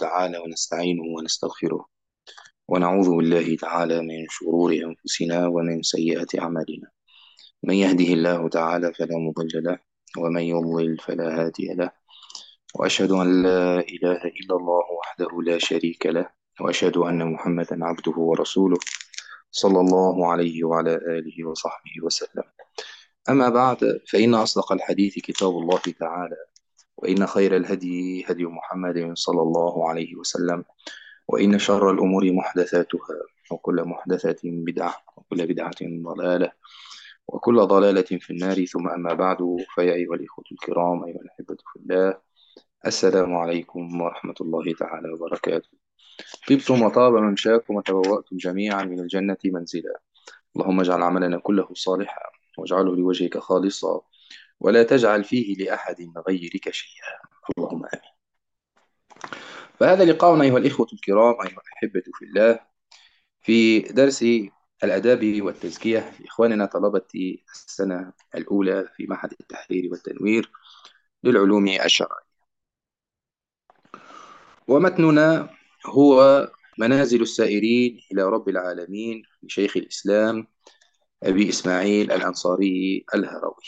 تعالى ونستعينه ونستغفره ونعوذ بالله تعالى من شرور أنفسنا ومن سيئات أعمالنا. من يهده الله تعالى فلا مضل له، ومن يضلل فلا هادي له. وأشهد أن لا إله إلا الله وحده لا شريك له، وأشهد أن محمدا عبده ورسوله صلى الله عليه وعلى آله وصحبه وسلم. أما بعد، فإن أصدق الحديث كتاب الله تعالى، وإن خير الهدي هدي محمد صلى الله عليه وسلم، وإن شر الأمور محدثاتها، وكل محدثة بدعة، وكل بدعة ضلالة، وكل ضلالة في النار. ثم أما بعد، فيا أيها الإخوة الكرام، أيها الأحبة في الله، السلام عليكم ورحمة الله تعالى وبركاته. طبتم وطاب ممشاكم وتبوأتم جميعا من الجنة منزلا. اللهم اجعل عملنا كله صالحا، واجعله لوجهك خالصا، ولا تجعل فيه لأحد غيرك شيئا. اللهم آمين. فهذا لقاؤنا أيها الإخوة الكرام، أيها الأحبة في الله، في درس الآداب والتزكية لإخواننا طلبة السنة الأولى في معهد التحرير والتنوير للعلوم الشرعية. ومتننا هو منازل السائرين إلى رب العالمين لشيخ الإسلام أبي إسماعيل الأنصاري الهروي.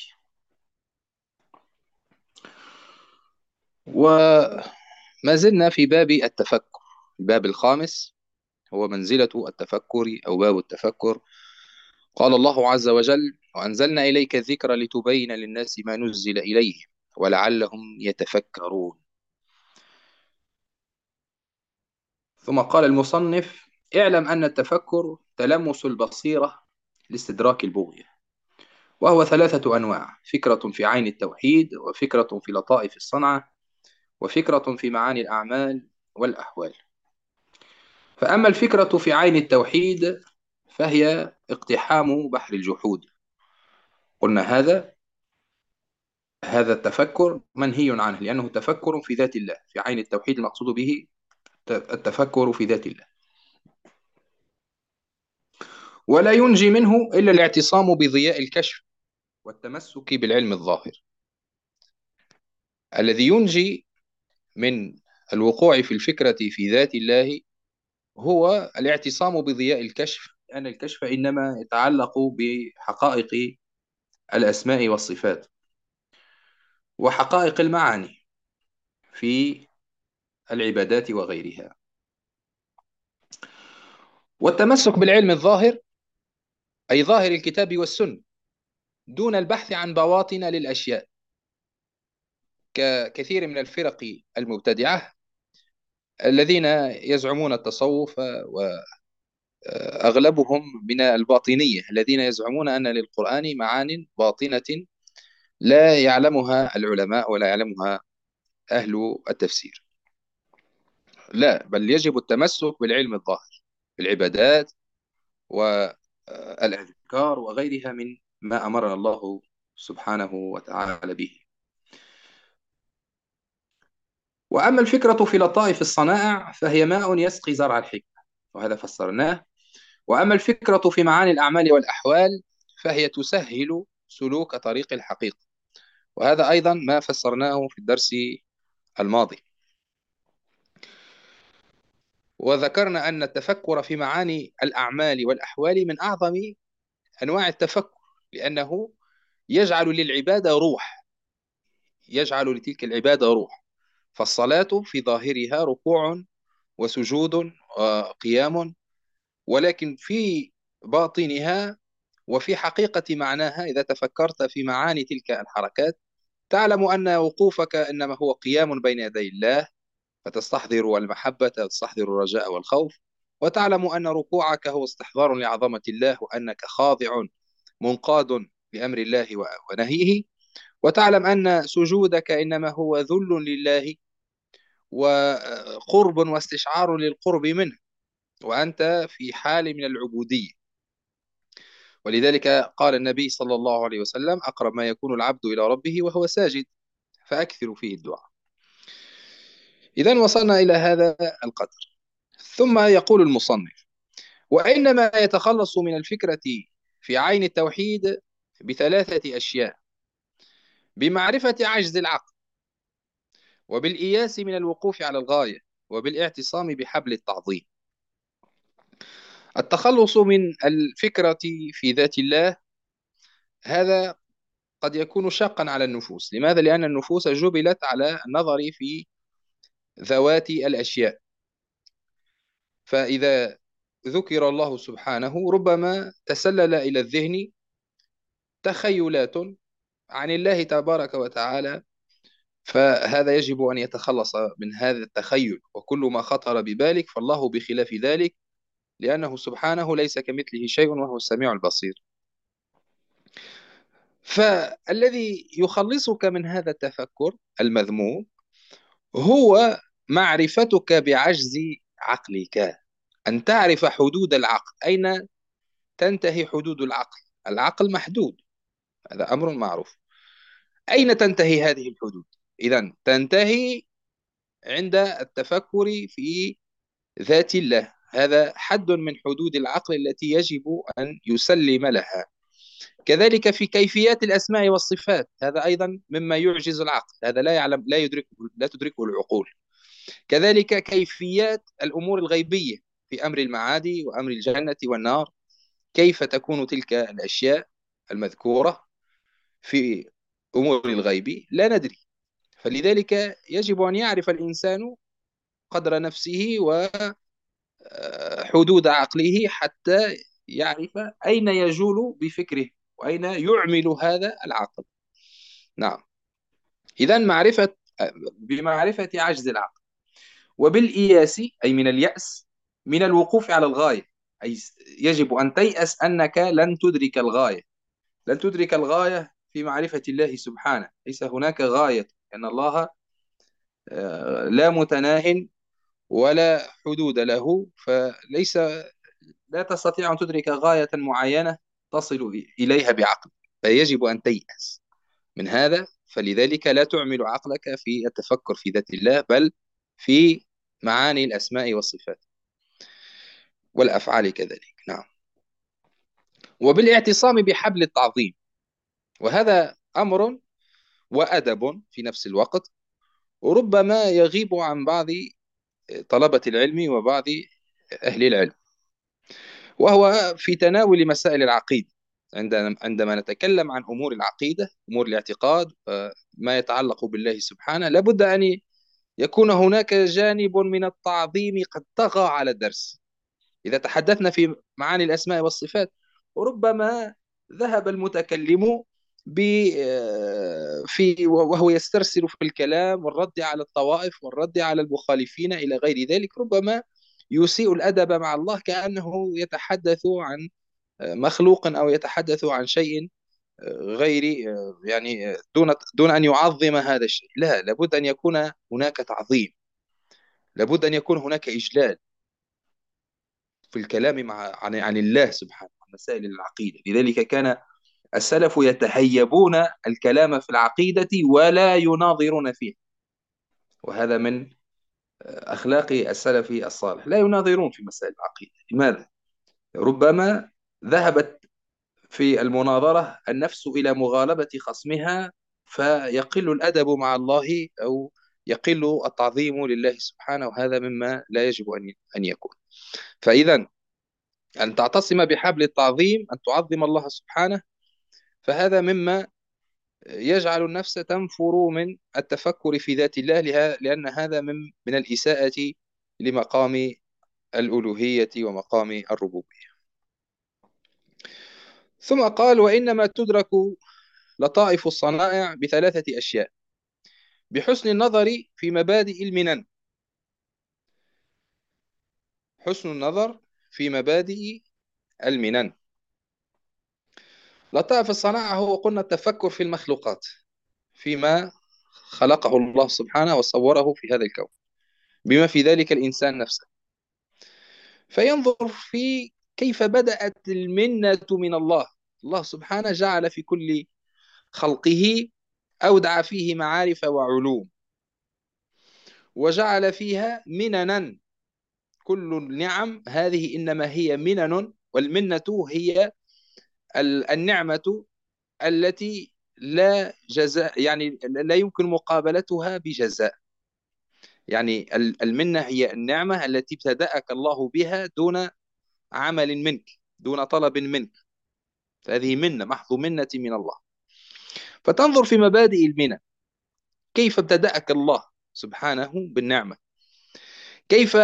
وما زلنا في باب التفكر، الباب الخامس هو منزلة التفكر أو باب التفكر. قال الله عز وجل: وأنزلنا إليك الذكر لتبين للناس ما نزل إليهم ولعلهم يتفكرون. ثم قال المصنف: اعلم أن التفكر تلمس البصيرة لاستدراك البغية، وهو ثلاثة أنواع: فكرة في عين التوحيد، وفكرة في لطائف الصنعة، وفكرة في معاني الأعمال والأحوال. فأما الفكرة في عين التوحيد فهي اقتحام بحر الجحود. قلنا هذا التفكر منهي عنه، لأنه تفكر في ذات الله. في عين التوحيد المقصود به التفكر في ذات الله، ولا ينجي منه إلا الاعتصام بضياء الكشف والتمسك بالعلم الظاهر. الذي ينجي من الوقوع في الفكرة في ذات الله هو الاعتصام بضياء الكشف، لأن الكشف إنما يتعلق بحقائق الأسماء والصفات وحقائق المعاني في العبادات وغيرها. والتمسك بالعلم الظاهر أي ظاهر الكتاب والسنة، دون البحث عن بواطن للأشياء، ككثير من الفرق المبتدعة الذين يزعمون التصوف، وأغلبهم من الباطنية الذين يزعمون أن للقرآن معان باطنة لا يعلمها العلماء ولا يعلمها أهل التفسير. لا، بل يجب التمسك بالعلم الظاهر في العبادات والأذكار وغيرها من ما أمرنا الله سبحانه وتعالى به. وأما الفكرة في لطائف الصنائع فهي ماء يسقي زرع الحكمة، وهذا فسرناه. وأما الفكرة في معاني الأعمال والأحوال فهي تسهل سلوك طريق الحقيقة، وهذا أيضا ما فسرناه في الدرس الماضي. وذكرنا أن التفكر في معاني الأعمال والأحوال من أعظم أنواع التفكر، لأنه يجعل للعبادة روح، يجعل لتلك العبادة روح. فالصلاة في ظاهرها ركوع وسجود وقيام، ولكن في باطنها وفي حقيقة معناها إذا تفكرت في معاني تلك الحركات تعلم أن وقوفك إنما هو قيام بين يدي الله، فتستحضر المحبة وتستحضر الرجاء والخوف، وتعلم أن ركوعك هو استحضار لعظمة الله، وأنك خاضع منقاد لأمر الله ونهيه، وتعلم أن سجودك إنما هو ذل لله وقرب واستشعار للقرب منه، وأنت في حال من العبودية. ولذلك قال النبي صلى الله عليه وسلم: أقرب ما يكون العبد إلى ربه وهو ساجد، فأكثر فيه الدعاء. إذن وصلنا إلى هذا القدر. ثم يقول المصنف: وإنما يتخلص من الفكرة في عين التوحيد بثلاثة أشياء: بمعرفة عجز العقل، وبالإياس من الوقوف على الغاية، وبالاعتصام بحبل التعظيم. التخلص من الفكرة في ذات الله هذا قد يكون شاقا على النفوس. لماذا؟ لأن النفوس جبلت على النظر في ذوات الأشياء. فإذا ذكر الله سبحانه ربما تسلل إلى الذهن تخيلات عن الله تبارك وتعالى، فهذا يجب أن يتخلص من هذا التخيل، وكل ما خطر ببالك فالله بخلاف ذلك، لأنه سبحانه ليس كمثله شيء وهو السميع البصير. فالذي يخلصك من هذا التفكر المذموم هو معرفتك بعجز عقلك، أن تعرف حدود العقل. أين تنتهي حدود العقل؟ العقل محدود، هذا أمر معروف. أين تنتهي هذه الحدود؟ إذن تنتهي عند التفكر في ذات الله، هذا حد من حدود العقل التي يجب أن يسلم لها. كذلك في كيفيات الأسماء والصفات، هذا أيضا مما يعجز العقل، هذا لا يعلم، لا تدركه العقول. كذلك كيفيات الأمور الغيبية في أمر المعاد وأمر الجنة والنار، كيف تكون تلك الأشياء المذكورة في أمور الغيب لا ندري. فلذلك يجب أن يعرف الإنسان قدر نفسه وحدود عقله حتى يعرف أين يجول بفكره وأين يعمل هذا العقل. نعم. إذا بمعرفة عجز العقل، وبالإياس أي من اليأس، من الوقوف على الغاية، أي يجب أن تيأس أنك لن تدرك الغاية، لن تدرك الغاية في معرفة الله سبحانه. ليس هناك غاية، لأن الله لا متناه ولا حدود له، فليس، لا تستطيع أن تدرك غاية معينة تصل إليها بعقل، فيجب أن تيأس من هذا. فلذلك لا تعمل عقلك في التفكر في ذات الله، بل في معاني الأسماء والصفات والأفعال كذلك. نعم. وبالاعتصام بحبل التعظيم، وهذا أمر وأدب في نفس الوقت، وربما يغيب عن بعض طلبة العلم وبعض أهل العلم، وهو في تناول مسائل العقيدة. عندما نتكلم عن أمور العقيدة، أمور الاعتقاد، ما يتعلق بالله سبحانه، لابد أن يكون هناك جانب من التعظيم قد طغى على الدرس. إذا تحدثنا في معاني الأسماء والصفات، ربما ذهب المتكلم ب في وهو يسترسل في الكلام والرد على الطوائف والرد على المخالفين إلى غير ذلك، ربما يسيء الأدب مع الله كأنه يتحدث عن مخلوق أو يتحدث عن شيء غير، يعني دون أن يعظم هذا الشيء. لا، لابد أن يكون هناك تعظيم، لابد أن يكون هناك إجلال في الكلام عن الله سبحانه، عن مسائل العقيدة. لذلك كان السلف يتهيبون الكلام في العقيدة ولا يناظرون فيه، وهذا من أخلاق السلف الصالح، لا يناظرون في مسائل العقيدة. لماذا؟ ربما ذهبت في المناظرة النفس إلى مغالبة خصمها، فيقل الأدب مع الله أو يقل التعظيم لله سبحانه، وهذا مما لا يجب أن يكون. فإذا أن تعتصم بحبل التعظيم، أن تعظم الله سبحانه، فهذا مما يجعل النفس تنفر من التفكر في ذات الله، لأن هذا من الإساءة لمقام الألوهية ومقام الربوبية. ثم قال: وإنما تدرك لطائف الصنائع بثلاثة أشياء: بحسن النظر في مبادئ المنن، حسن النظر في مبادئ المنن. لطائف الصناعة هو قلنا التفكر في المخلوقات، فيما خلقه الله سبحانه وصوره في هذا الكون، بما في ذلك الإنسان نفسه، فينظر في كيف بدأت المنة من الله. الله سبحانه جعل في كل خلقه، أودع فيه معارف وعلوم، وجعل فيها مننا. كل النعم هذه إنما هي منن، والمنة هي النعمة التي لا جزاء، يعني لا يمكن مقابلتها بجزاء. يعني المنة هي النعمة التي ابتدأك الله بها دون عمل منك، دون طلب منك. فهذه منة، محض منة من الله. فتنظر في مبادئ المنن، كيف ابتدأك الله سبحانه بالنعمة، كيف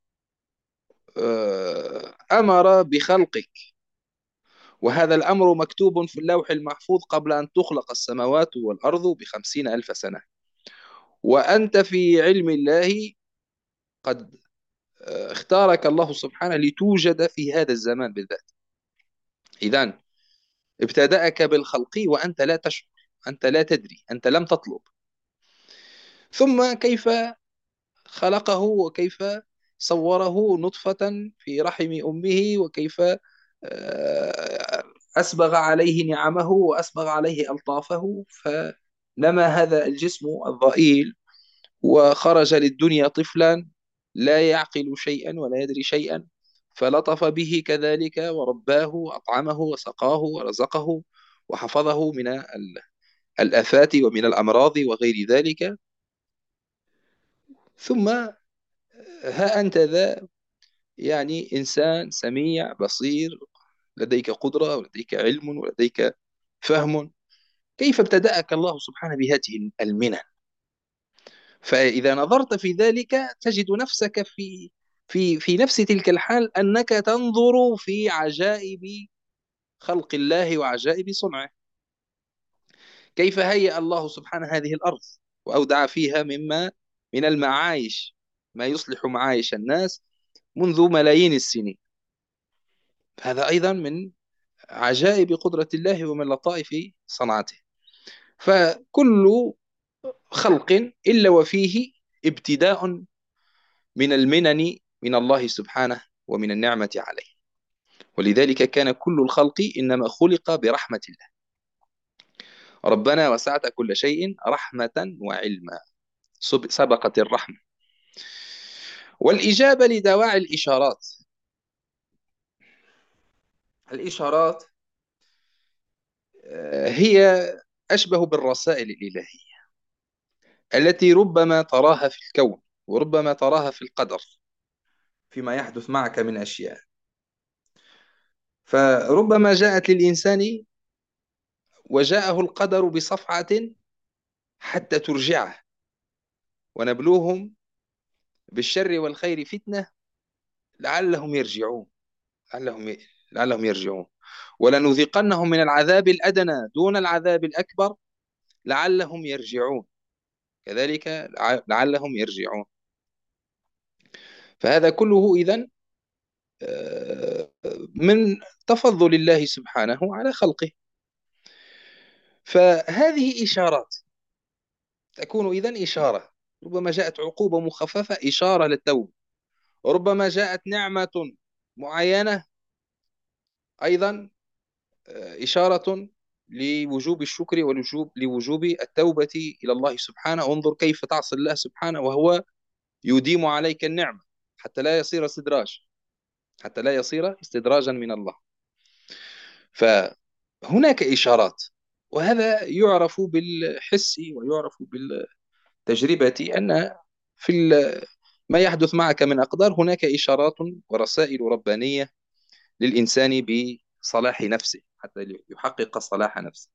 أمر بخلقك، وهذا الأمر مكتوب في اللوح المحفوظ قبل أن تخلق السماوات والأرض ب50,000 سنة. وأنت في علم الله قد اختارك الله سبحانه لتوجد في هذا الزمان بالذات. إذن ابتدأك بالخلق وأنت لا تشعر، أنت لا تدري، أنت لم تطلب. ثم كيف خلقه، وكيف صوره نطفة في رحم أمه، وكيف آه، أسبغ عليه نعمه وأسبغ عليه ألطافه، فنما هذا الجسم الضئيل وخرج للدنيا طفلا لا يعقل شيئا ولا يدري شيئا، فلطف به كذلك ورباه وأطعمه وسقاه ورزقه وحفظه من الآفات ومن الأمراض وغير ذلك. ثم ها أنت ذا، يعني إنسان سميع بصير، لديك قدرة ولديك علم ولديك فهم. كيف ابتدأك الله سبحانه بهذه المنن؟ فإذا نظرت في ذلك تجد نفسك في نفس تلك الحال، أنك تنظر في عجائب خلق الله وعجائب صنعه. كيف هيأ الله سبحانه هذه الأرض وأودع فيها من المعايش ما يصلح معايش الناس منذ ملايين السنين. هذا أيضا من عجائب قدرة الله ومن لطائف صنعته. فكل خلق إلا وفيه ابتداء من المنن من الله سبحانه ومن النعمة عليه. ولذلك كان كل الخلق إنما خلق برحمة الله. ربنا وسعت كل شيء رحمة وعلما، سبقت الرحمة. والإجابة لدواعي الإشارات. الإشارات هي أشبه بالرسائل الإلهية التي ربما تراها في الكون وربما تراها في القدر فيما يحدث معك من أشياء. فربما جاءت للإنسان وجاءه القدر بصفعة حتى ترجعه. ونبلوهم بالشر والخير فتنة لعلهم يرجعون، لعلهم لعلهم يرجعون. ولنذيقنهم من العذاب الأدنى دون العذاب الأكبر لعلهم يرجعون كذلك، لعلهم يرجعون. فهذا كله إذن من تفضل الله سبحانه على خلقه. فهذه إشارات تكون إذن إشارة. ربما جاءت عقوبة مخففة إشارة للتوبة، وربما جاءت نعمة معينة أيضا إشارة لوجوب الشكر لوجوب التوبة إلى الله سبحانه. انظر كيف تعصي الله سبحانه وهو يديم عليك النعمة حتى لا يصير استدراج، حتى لا يصير استدراجا من الله. فهناك إشارات، وهذا يعرف بالحس ويعرف بالتجربة، أن في ما يحدث معك من أقدار هناك إشارات ورسائل ربانية للإنسان بصلاح نفسه حتى يحقق صلاح نفسه.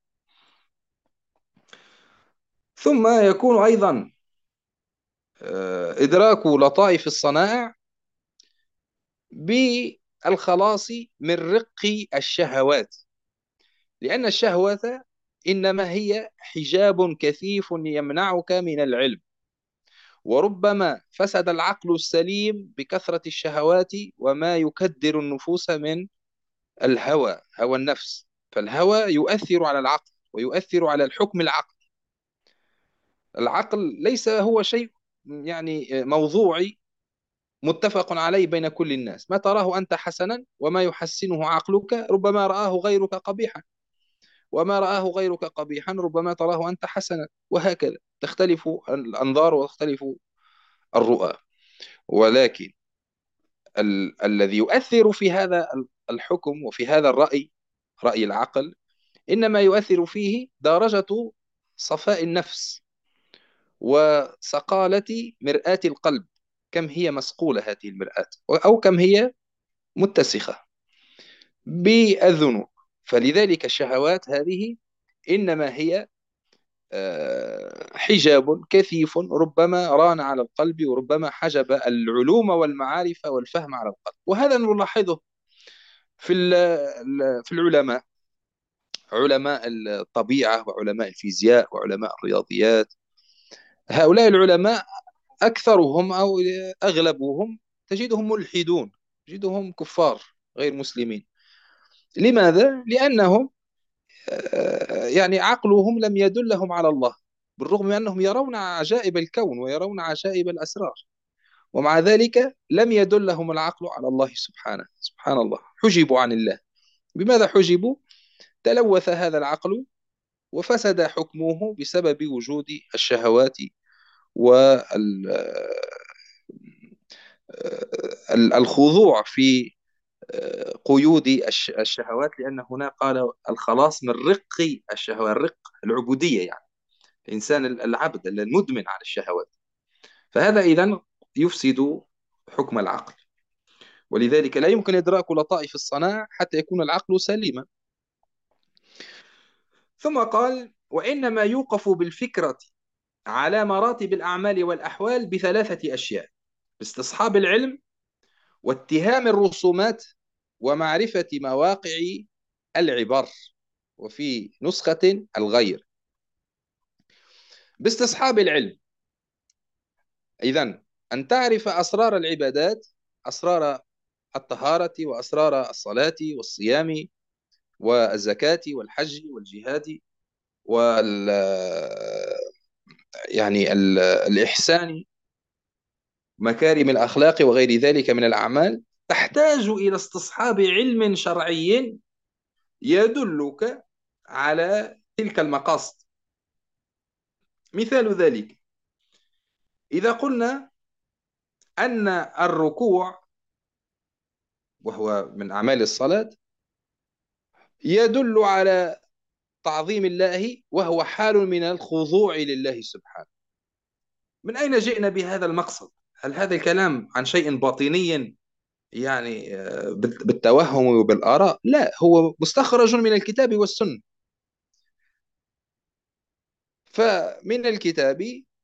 ثم يكون أيضا إدراك لطائف الصنائع بالخلاص من رق الشهوات، لأن الشهوة إنما هي حجاب كثيف يمنعك من العلم. وربما فسد العقل السليم بكثرة الشهوات وما يكدر النفوس من الهوى، هوى النفس. فالهوى يؤثر على العقل ويؤثر على الحكم العقلي. العقل ليس هو شيء يعني موضوعي متفق عليه بين كل الناس. ما تراه أنت حسنا وما يحسنه عقلك ربما رآه غيرك قبيحا، وما رآه غيرك قبيحا ربما تراه أنت حسنا، وهكذا تختلف الأنظار وتختلف الرؤى. ولكن الذي يؤثر في هذا الحكم وفي هذا الرأي، رأي العقل، إنما يؤثر فيه درجة صفاء النفس وصقالة مرآة القلب، كم هي مسقولة هذه المرآة، أو كم هي متسخة بالذنوب. فلذلك الشهوات هذه إنما هي حجاب كثيف ربما ران على القلب، وربما حجب العلوم والمعارف والفهم على القلب. وهذا نلاحظه في العلماء، علماء الطبيعة وعلماء الفيزياء وعلماء الرياضيات. هؤلاء العلماء أكثرهم أو أغلبهم تجدهم ملحدون، تجدهم كفار غير مسلمين. لماذا؟ لأنهم يعني عقلهم لم يدلهم على الله، بالرغم من أنهم يرون عجائب الكون ويرون عجائب الأسرار، ومع ذلك لم يدلهم العقل على الله سبحانه. سبحان الله، حجبوا عن الله. بماذا حجبوا؟ تلوث هذا العقل وفسد حكمه بسبب وجود الشهوات والخضوع في قيود الشهوات، لأن هنا قال الخلاص من رق الشهوات، الرق العبودية يعني، الإنسان العبد المدمن على الشهوات. فهذا إذن يفسد حكم العقل، ولذلك لا يمكن إدراك لطائف الصناعة حتى يكون العقل سليما. ثم قال: وإنما يوقف بالفكرة على مراتب الأعمال والأحوال بثلاثة أشياء: باستصحاب العلم، واتهام الرسومات، ومعرفة مواقع العبر. وفي نسخة الغير. باستصحاب العلم، إذن أن تعرف أسرار العبادات، أسرار الطهارة وأسرار الصلاة والصيام والزكاة والحج والجهاد وال يعني الإحسان، مكارم الأخلاق وغير ذلك من الأعمال، تحتاج إلى استصحاب علم شرعي يدلك على تلك المقاصد. مثال ذلك: إذا قلنا أن الركوع، وهو من أعمال الصلاة، يدل على تعظيم الله، وهو حال من الخضوع لله سبحانه. من أين جئنا بهذا المقصد؟ هل هذا الكلام عن شيء باطني يعني بالتوهم وبالآراء؟ لا، هو مستخرج من الكتاب والسنة. فمن الكتاب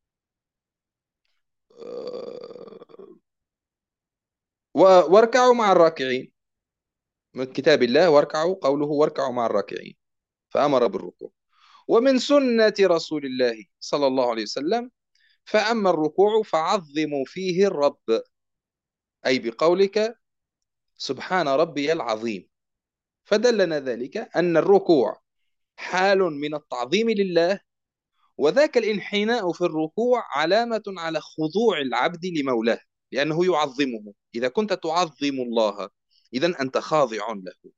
واركعوا مع الراكعين، من كتاب الله واركعوا، قوله واركعوا مع الراكعين، فأمر بالركوع. ومن سنة رسول الله صلى الله عليه وسلم: فأما الركوع فعظموا فيه الرب، أي بقولك سبحان ربي العظيم. فدلنا ذلك أن الركوع حال من التعظيم لله، وذاك الانحناء في الركوع علامة على خضوع العبد لمولاه، لأنه يعظمه. إذا كنت تعظم الله، إذا أنت خاضع له.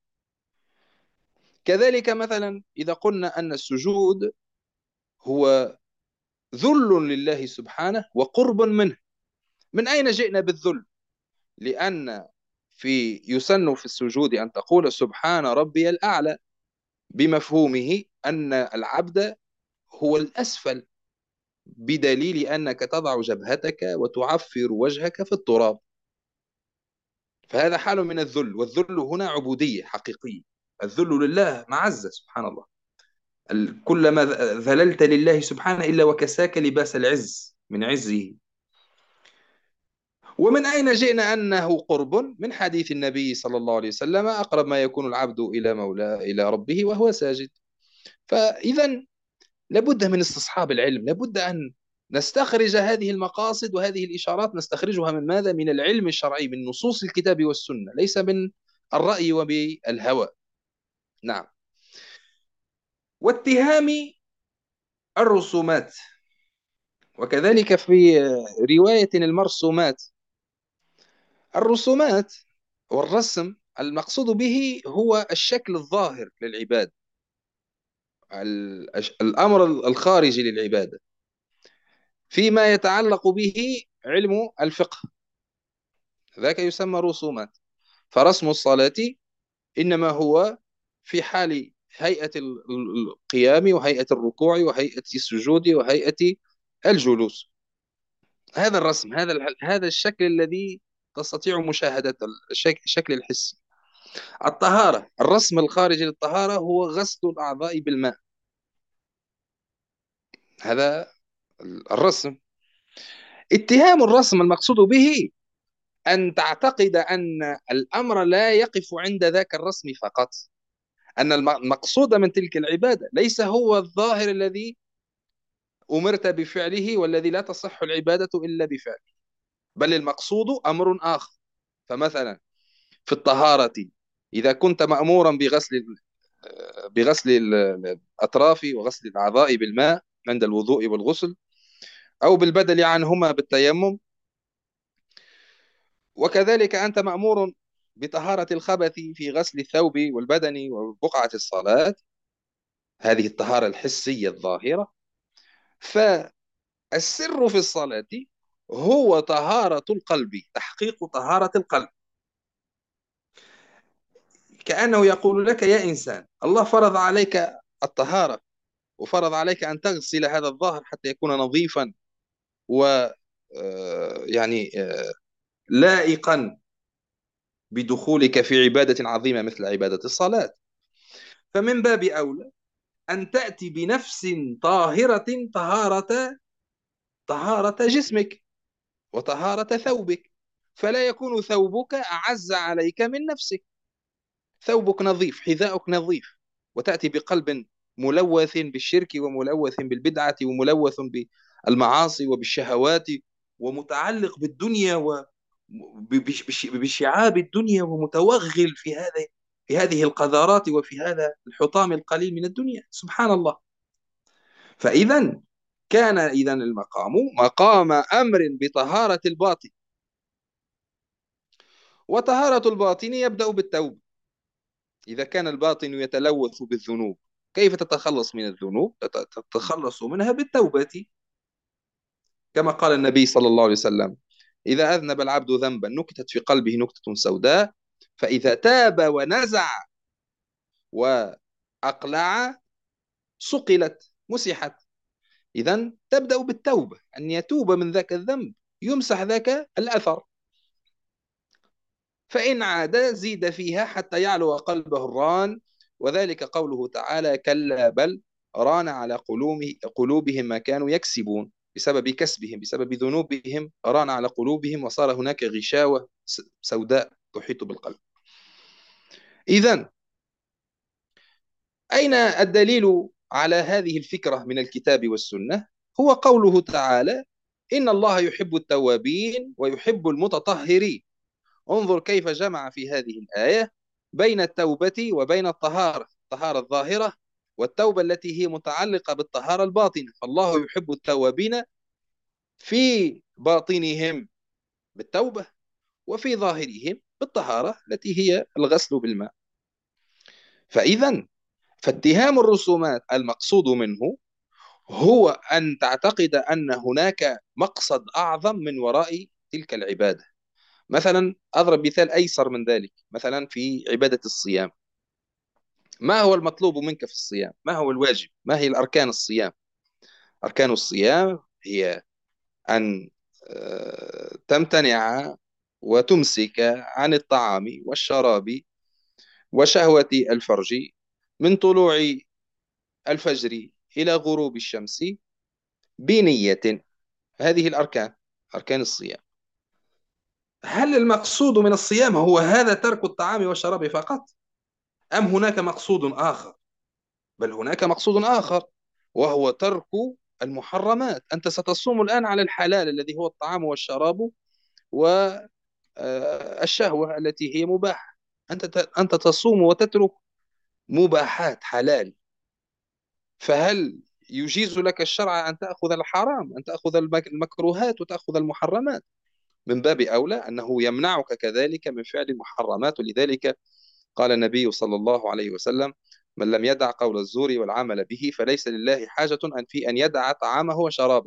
كذلك مثلا إذا قلنا أن السجود هو ذل لله سبحانه وقرب منه، من أين جئنا بالذل؟ لأن يسن في السجود أن تقول سبحان ربي الأعلى، بمفهومه أن العبد هو الأسفل، بدليل أنك تضع جبهتك وتعفر وجهك في التراب. فهذا حال من الذل، والذل هنا عبودية حقيقية. الذل لله معزة سبحان الله. كلما ذللت لله سبحانه إلا وكساك لباس العز من عزه. ومن أين جئنا أنه قرب؟ من حديث النبي صلى الله عليه وسلم: أقرب ما يكون العبد إلى مولاه إلى ربه وهو ساجد. فإذا لابد من استصحاب العلم، لابد أن نستخرج هذه المقاصد وهذه الإشارات، نستخرجها من ماذا؟ من العلم الشرعي، من نصوص الكتاب والسنة، ليس من الرأي وبالهوى. نعم. واتهام الرسومات، وكذلك في رواية المرسومات. الرسومات والرسم المقصود به هو الشكل الظاهر للعباد، الأمر الخارجي للعبادة، فيما يتعلق به علم الفقه، ذاك يسمى رسومات. فرسم الصلاة إنما هو في حال هيئة القيام وهيئة الركوع وهيئة السجود وهيئة الجلوس. هذا الرسم، هذا الشكل الذي تستطيع مشاهدة الشكل الحسي. الطهارة، الرسم الخارجي للطهارة هو غسل الأعضاء بالماء. هذا الرسم. اتهام الرسم المقصود به أن تعتقد أن الأمر لا يقف عند ذاك الرسم فقط، أن المقصود من تلك العبادة ليس هو الظاهر الذي أمرت بفعله والذي لا تصح العبادة إلا بفعله، بل المقصود أمر آخر. فمثلا في الطهارة، إذا كنت مأمورا بغسل الأطراف وغسل الأعضاء بالماء عند الوضوء والغسل، أو بالبدل عنهما بالتيمم، وكذلك أنت مأمور بطهارة الخبث في غسل الثوب والبدن وبقعة الصلاة، هذه الطهارة الحسية الظاهرة. فالسر في الصلاة هو طهارة القلب، تحقيق طهارة القلب. كأنه يقول لك يا إنسان، الله فرض عليك الطهارة، وفرض عليك أن تغسل هذا الظهر حتى يكون نظيفا و يعني لائقا بدخولك في عبادة عظيمة مثل عبادة الصلاة. فمن باب أولى أن تأتي بنفس طاهرة، طهارة جسمك وطهارة ثوبك، فلا يكون ثوبك أعز عليك من نفسك. ثوبك نظيف، حذاؤك نظيف، وتأتي بقلب ملوث بالشرك وملوث بالبدعة وملوث بالمعاصي وبالشهوات، ومتعلق بالدنيا وبشعاب الدنيا، ومتوغل في هذه القذارات وفي هذا الحطام القليل من الدنيا. سبحان الله. فإذا كان المقام مقام أمر بطهارة الباطن، وطهارة الباطن يبدأ بالتوبة. إذا كان الباطن يتلوث بالذنوب، كيف تتخلص من الذنوب؟ تتخلص منها بالتوبة، كما قال النبي صلى الله عليه وسلم: إذا أذنب العبد ذنبا نكتت في قلبه نكتة سوداء، فإذا تاب ونزع وأقلع صقلت، مسحت. إذا تبدأ بالتوبة، أن يتوب من ذاك الذنب، يمسح ذاك الأثر. فإن عاد زيد فيها حتى يعلو قلبه الران، وذلك قوله تعالى: كلا بل ران على قلوبهم ما كانوا يكسبون. بسبب كسبهم، بسبب ذنوبهم، ران على قلوبهم وصار هناك غشاوة سوداء تحيط بالقلب. إذن أين الدليل على هذه الفكرة من الكتاب والسنة؟ هو قوله تعالى: إن الله يحب التوابين ويحب المتطهرين. انظر كيف جمع في هذه الآية بين التوبة وبين الطهارة الظاهرة، والتوبة التي هي متعلقة بالطهارة الباطنة. فالله يحب التوابين في باطنهم بالتوبة، وفي ظاهرهم بالطهارة التي هي الغسل بالماء. فإذا فاتهام الرسومات المقصود منه هو أن تعتقد أن هناك مقصد أعظم من وراء تلك العبادة. مثلا أضرب مثال أيسر من ذلك، مثلا في عبادة الصيام. ما هو المطلوب منك في الصيام؟ ما هو الواجب؟ ما هي الأركان الصيام؟ أركان الصيام هي أن تمتنع وتمسك عن الطعام والشراب وشهوة الفرج من طلوع الفجر إلى غروب الشمس بنية. هذه الأركان، أركان الصيام. هل المقصود من الصيام هو هذا ترك الطعام والشراب فقط، أم هناك مقصود آخر؟ بل هناك مقصود آخر، وهو ترك المحرمات. أنت ستصوم الآن على الحلال الذي هو الطعام والشراب والشهوة التي هي مباحة. أنت تصوم وتترك مباحات حلال، فهل يجيز لك الشرع أن تأخذ الحرام، أن تأخذ المكروهات وتأخذ المحرمات؟ من باب أولى أنه يمنعك كذلك من فعل المحرمات. ولذلك قال النبي صلى الله عليه وسلم: من لم يدع قول الزور والعمل به فليس لله حاجة في أن يدع طعامه وشرابه.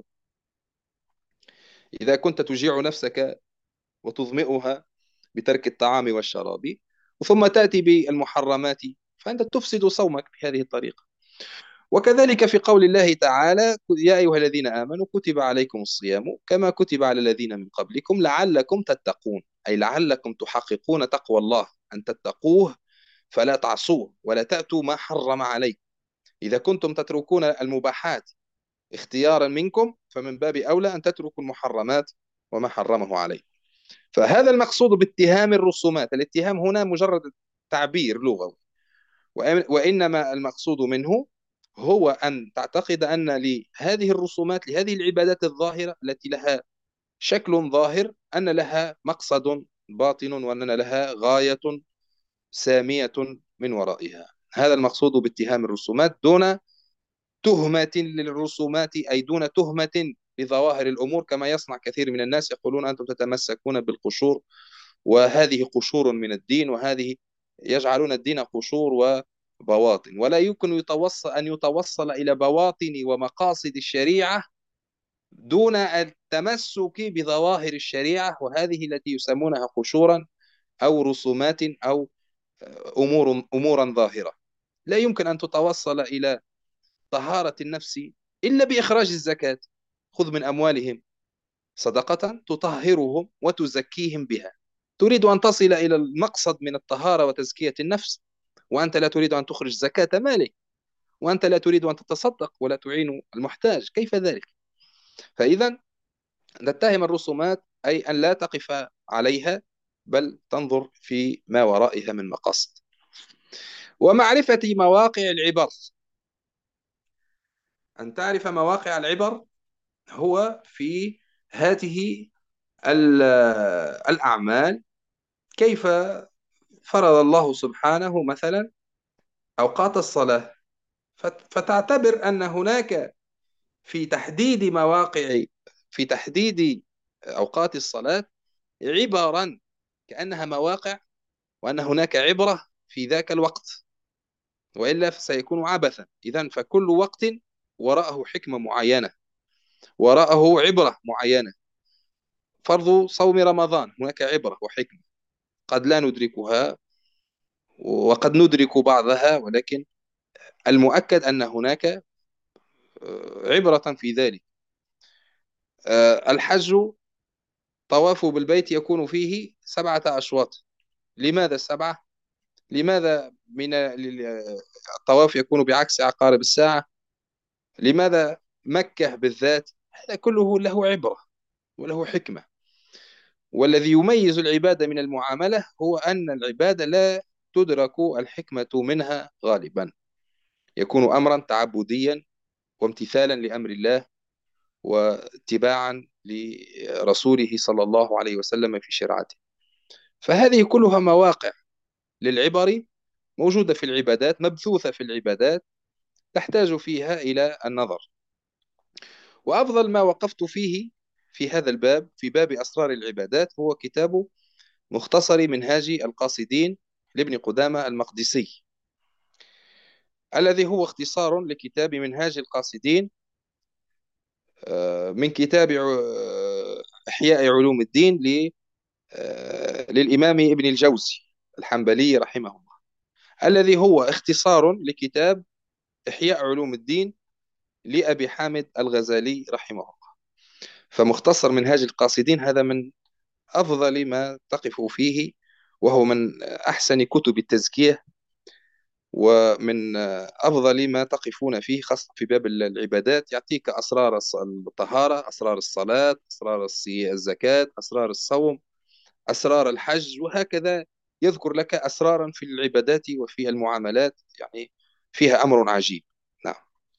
إذا كنت تجيع نفسك وتظمئها بترك الطعام والشراب، ثم تأتي بالمحرمات، فأنت تفسد صومك بهذه الطريقة. وكذلك في قول الله تعالى: يا أيها الذين آمنوا كتب عليكم الصيام كما كتب على الذين من قبلكم لعلكم تتقون، أي لعلكم تحققون تقوى الله، أن تتقوه فلا تعصوه ولا تأتوا ما حرم عليكم. إذا كنتم تتركون المباحات اختيارا منكم، فمن باب أولى أن تتركوا المحرمات وما حرمه عليكم. فهذا المقصود باتهام الرسومات. الاتهام هنا مجرد تعبير لغوي، وإنما المقصود منه هو أن تعتقد أن لهذه الرسومات، لهذه العبادات الظاهرة التي لها شكل ظاهر، أن لها مقصد باطن، وأن لها غاية سامية من ورائها. هذا المقصود باتهام الرسومات، دون تهمة للرسومات، أي دون تهمة لظواهر الأمور، كما يصنع كثير من الناس يقولون أنتم تتمسكون بالقشور وهذه قشور من الدين، وهذه يجعلون الدين قشور وبواطن. ولا يمكن أن يتوصل إلى بواطن ومقاصد الشريعة دون التمسك بظواهر الشريعة، وهذه التي يسمونها قشورا أو رسومات أو أمورا ظاهرة. لا يمكن أن تتوصل إلى طهارة النفس إلا بإخراج الزكاة. خذ من أموالهم صدقة تطهرهم وتزكيهم بها. تريد أن تصل إلى المقصد من الطهارة وتزكية النفس، وأنت لا تريد أن تخرج زكاة مالك، وأنت لا تريد أن تتصدق ولا تعين المحتاج، كيف ذلك؟ فإذا نتهم الرسومات أي أن لا تقف عليها، بل تنظر في ما ورائها من مقاصد. ومعرفة مواقع العبر، أن تعرف مواقع العبر هو في هذه الأعمال. كيف فرض الله سبحانه مثلا أوقات الصلاة، فتعتبر أن هناك في تحديد مواقع، في تحديد أوقات الصلاة عبرا كأنها مواقع، وأن هناك عبرة في ذاك الوقت، وإلا فسيكون عبثا. إذن فكل وقت وراءه حكمة معينة، وراءه عبرة معينة. فرض صوم رمضان هناك عبرة وحكمة، قد لا ندركها وقد ندرك بعضها، ولكن المؤكد أن هناك عبرة في ذلك. الحج طواف بالبيت يكون فيه 7 أشواط. لماذا 7؟ لماذا الطواف يكون بعكس عقارب الساعة؟ لماذا مكة بالذات؟ هذا كله له عبرة وله حكمة. والذي يميز العبادة من المعاملة هو أن العبادة لا تدرك الحكمة منها غالبا، يكون أمرا تعبديا وامتثالا لأمر الله واتباعا لرسوله صلى الله عليه وسلم في شرعته. فهذه كلها مواقع للعبر، موجودة في العبادات، مبثوثة في العبادات، تحتاج فيها إلى النظر. وأفضل ما وقفت فيه في هذا الباب، في باب أسرار العبادات، هو كتاب مختصر منهاج القاصدين لابن قدامة المقدسي، الذي هو اختصار لكتاب منهاج القاصدين من كتاب إحياء علوم الدين للإمام ابن الجوزي الحنبلي رحمه الله، الذي هو اختصار لكتاب إحياء علوم الدين لأبي حامد الغزالي رحمه الله. فمختصر منهاج القاصدين هذا من أفضل ما تقف فيه، وهو من أحسن كتب التزكية، ومن أفضل ما تقفون فيه، خاصة في باب العبادات. يعطيك أسرار الطهارة، أسرار الصلاة، أسرار الزكاة، أسرار الصوم، أسرار الحج، وهكذا يذكر لك أسرارا في العبادات وفي المعاملات، يعني فيها أمر عجيب. نعم.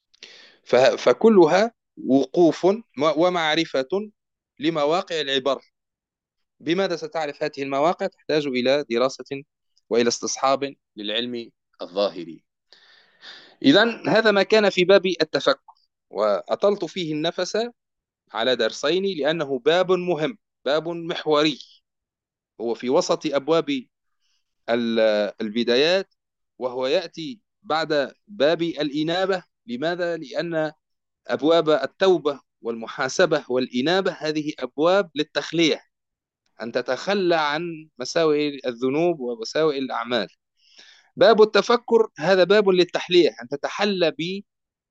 فكلها وقوف ومعرفة لمواقع العبر. بماذا ستعرف هذه المواقع؟ تحتاج إلى دراسة وإلى استصحاب للعلم الظاهري. إذا هذا ما كان في باب التفكر، وأطلت فيه النفس على درسين لأنه باب مهم، باب محوري، هو في وسط أبواب البدايات، وهو يأتي بعد باب الإنابة. لماذا؟ لأن أبواب التوبة والمحاسبة والإنابة هذه أبواب للتخلية، أن تتخلى عن مساوئ الذنوب ومساوئ الأعمال. باب التفكر هذا باب للتحلية، أن تتحلى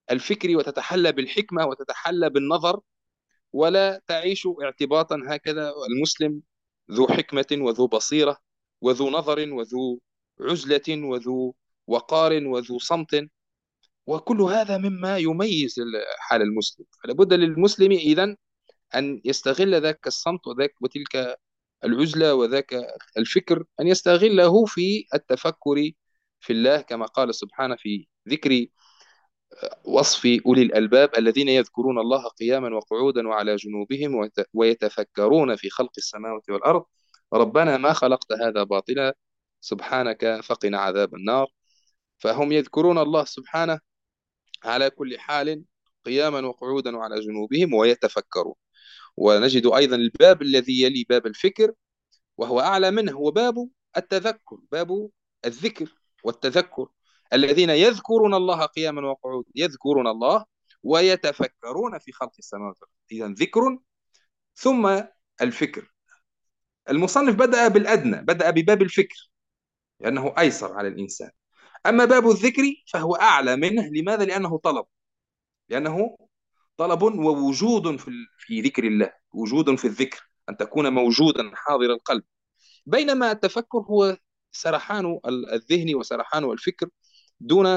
الفكر وتتحلى بالحكمة وتتحلى بالنظر، ولا تعيش اعتباطا هكذا. المسلم ذو حكمة وذو بصيرة وذو نظر وذو عزلة وذو وقار وذو صمت، وكل هذا مما يميز حال المسلم. فلا بد للمسلم إذن أن يستغل ذاك الصمت وذاك وتلك العزلة وذاك الفكر، أن يستغله في التفكر في الله، كما قال سبحانه في ذكر وصف أولي الألباب الذين يذكرون الله قياما وقعودا وعلى جنوبهم ويتفكرون في خلق السماوات والأرض ربنا ما خلقت هذا باطلا سبحانك فقنا عذاب النار. فهم يذكرون الله سبحانه على كل حال، قياما وقعودا وعلى جنوبهم ويتفكرون. ونجد أيضا الباب الذي يلي باب الفكر وهو أعلى منه، هو باب التذكر، باب الذكر والتذكر. الذين يذكرون الله قياما وقعودا، يذكرون الله ويتفكرون في خلق السماوات والأرض. إذا ذكر ثم الفكر. المصنف بدأ بالأدنى، بدأ بباب الفكر لأنه أيسر على الإنسان. أما باب الذكر فهو أعلى منه. لماذا؟ لأنه طلب، لأنه طلب ووجود في ذكر الله، وجود في الذكر، أن تكون موجودا حاضر القلب. بينما التفكر هو سرحان الذهن وسرحان الفكر دون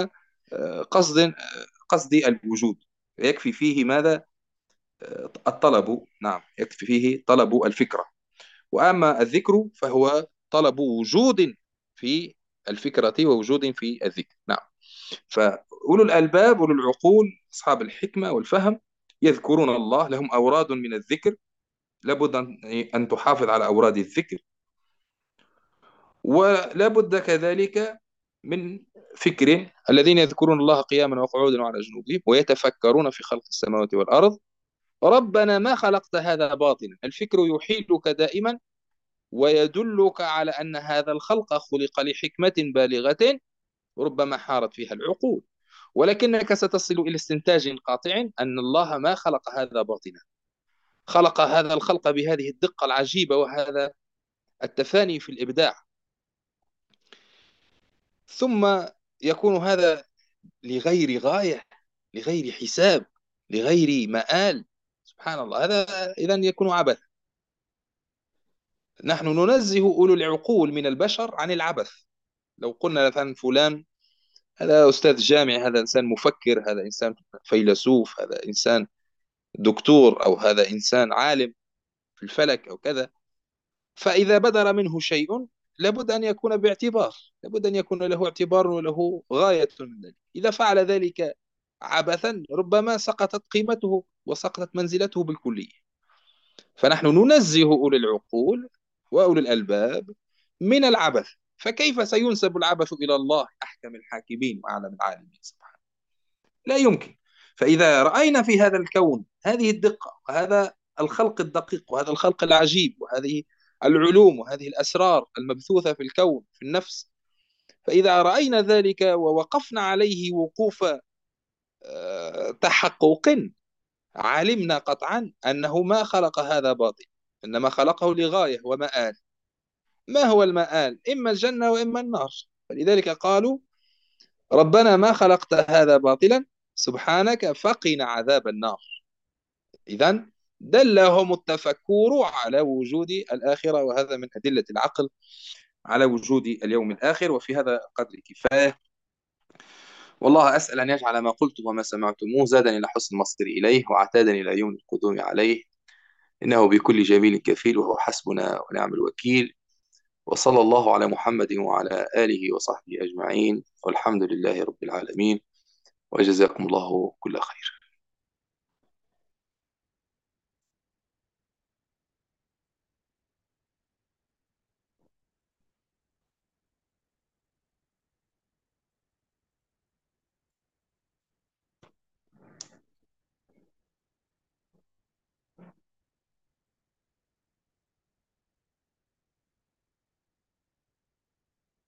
قصد الوجود. يكفي فيه ماذا؟ الطلب، نعم، يكفي فيه طلب الفكرة. وأما الذكر فهو طلب وجود في الفكرة ووجود في الذكر. نعم. فأولو الألباب، أولو العقول، أصحاب الحكمة والفهم يذكرون الله، لهم أوراد من الذكر، لابد أن تحافظ على أوراد الذكر. ولا بد كذلك من فكر، الذين يذكرون الله قياما وقعودا وعلى جنوبهم ويتفكرون في خلق السماوات والأرض ربنا ما خلقت هذا باطلا. الفكر يحيلك دائما ويدلك على أن هذا الخلق خلق لحكمة بالغة ربما حارت فيها العقول، ولكنك ستصل إلى استنتاج قاطع أن الله ما خلق هذا باطلا، خلق هذا الخلق بهذه الدقة العجيبة وهذا التفاني في الإبداع. ثم يكون هذا لغير غاية، لغير حساب، لغير مآل. سبحان الله، هذا إذا يكون عبث. نحن ننزه أولو العقول من البشر عن العبث. لو قلنا مثلا فلان هذا أستاذ جامعي، هذا إنسان مفكر، هذا إنسان فيلسوف، هذا إنسان دكتور، أو هذا إنسان عالم في الفلك أو كذا، فإذا بدر منه شيء لابد أن يكون باعتبار، لابد أن يكون له اعتبار وله غاية من ذلك. إذا فعل ذلك عبثا ربما سقطت قيمته وسقطت منزلته بالكلية. فنحن ننزه أولي العقول وأولي الألباب من العبث. فكيف سينسب العبث إلى الله أحكم الحاكمين وأعلم العالمين سبحانه؟ لا يمكن. فإذا رأينا في هذا الكون هذه الدقة وهذا الخلق الدقيق وهذا الخلق العجيب وهذه العلوم وهذه الأسرار المبثوثة في الكون في النفس، فإذا رأينا ذلك ووقفنا عليه وقوف تحقق، علمنا قطعا أنه ما خلق هذا باطل، إنما خلقه لغاية ومآل. ما هو المآل؟ إما الجنة وإما النار. فلذلك قالوا ربنا ما خلقت هذا باطلا سبحانك فقنا عذاب النار. إذا دلهم التفكر على وجود الآخرة، وهذا من أدلة العقل على وجود اليوم الآخر. وفي هذا القدر كفاية، والله أسأل أن يجعل ما قلت وما سمعتموه زادني إلى حسن المصير إليه وعتادني إلى يوم القدوم عليه، إنه بكل جميل كفيل وهو حسبنا ونعم الوكيل. وصلى الله على محمد وعلى آله وصحبه أجمعين، والحمد لله رب العالمين، وجزاكم الله كل خير.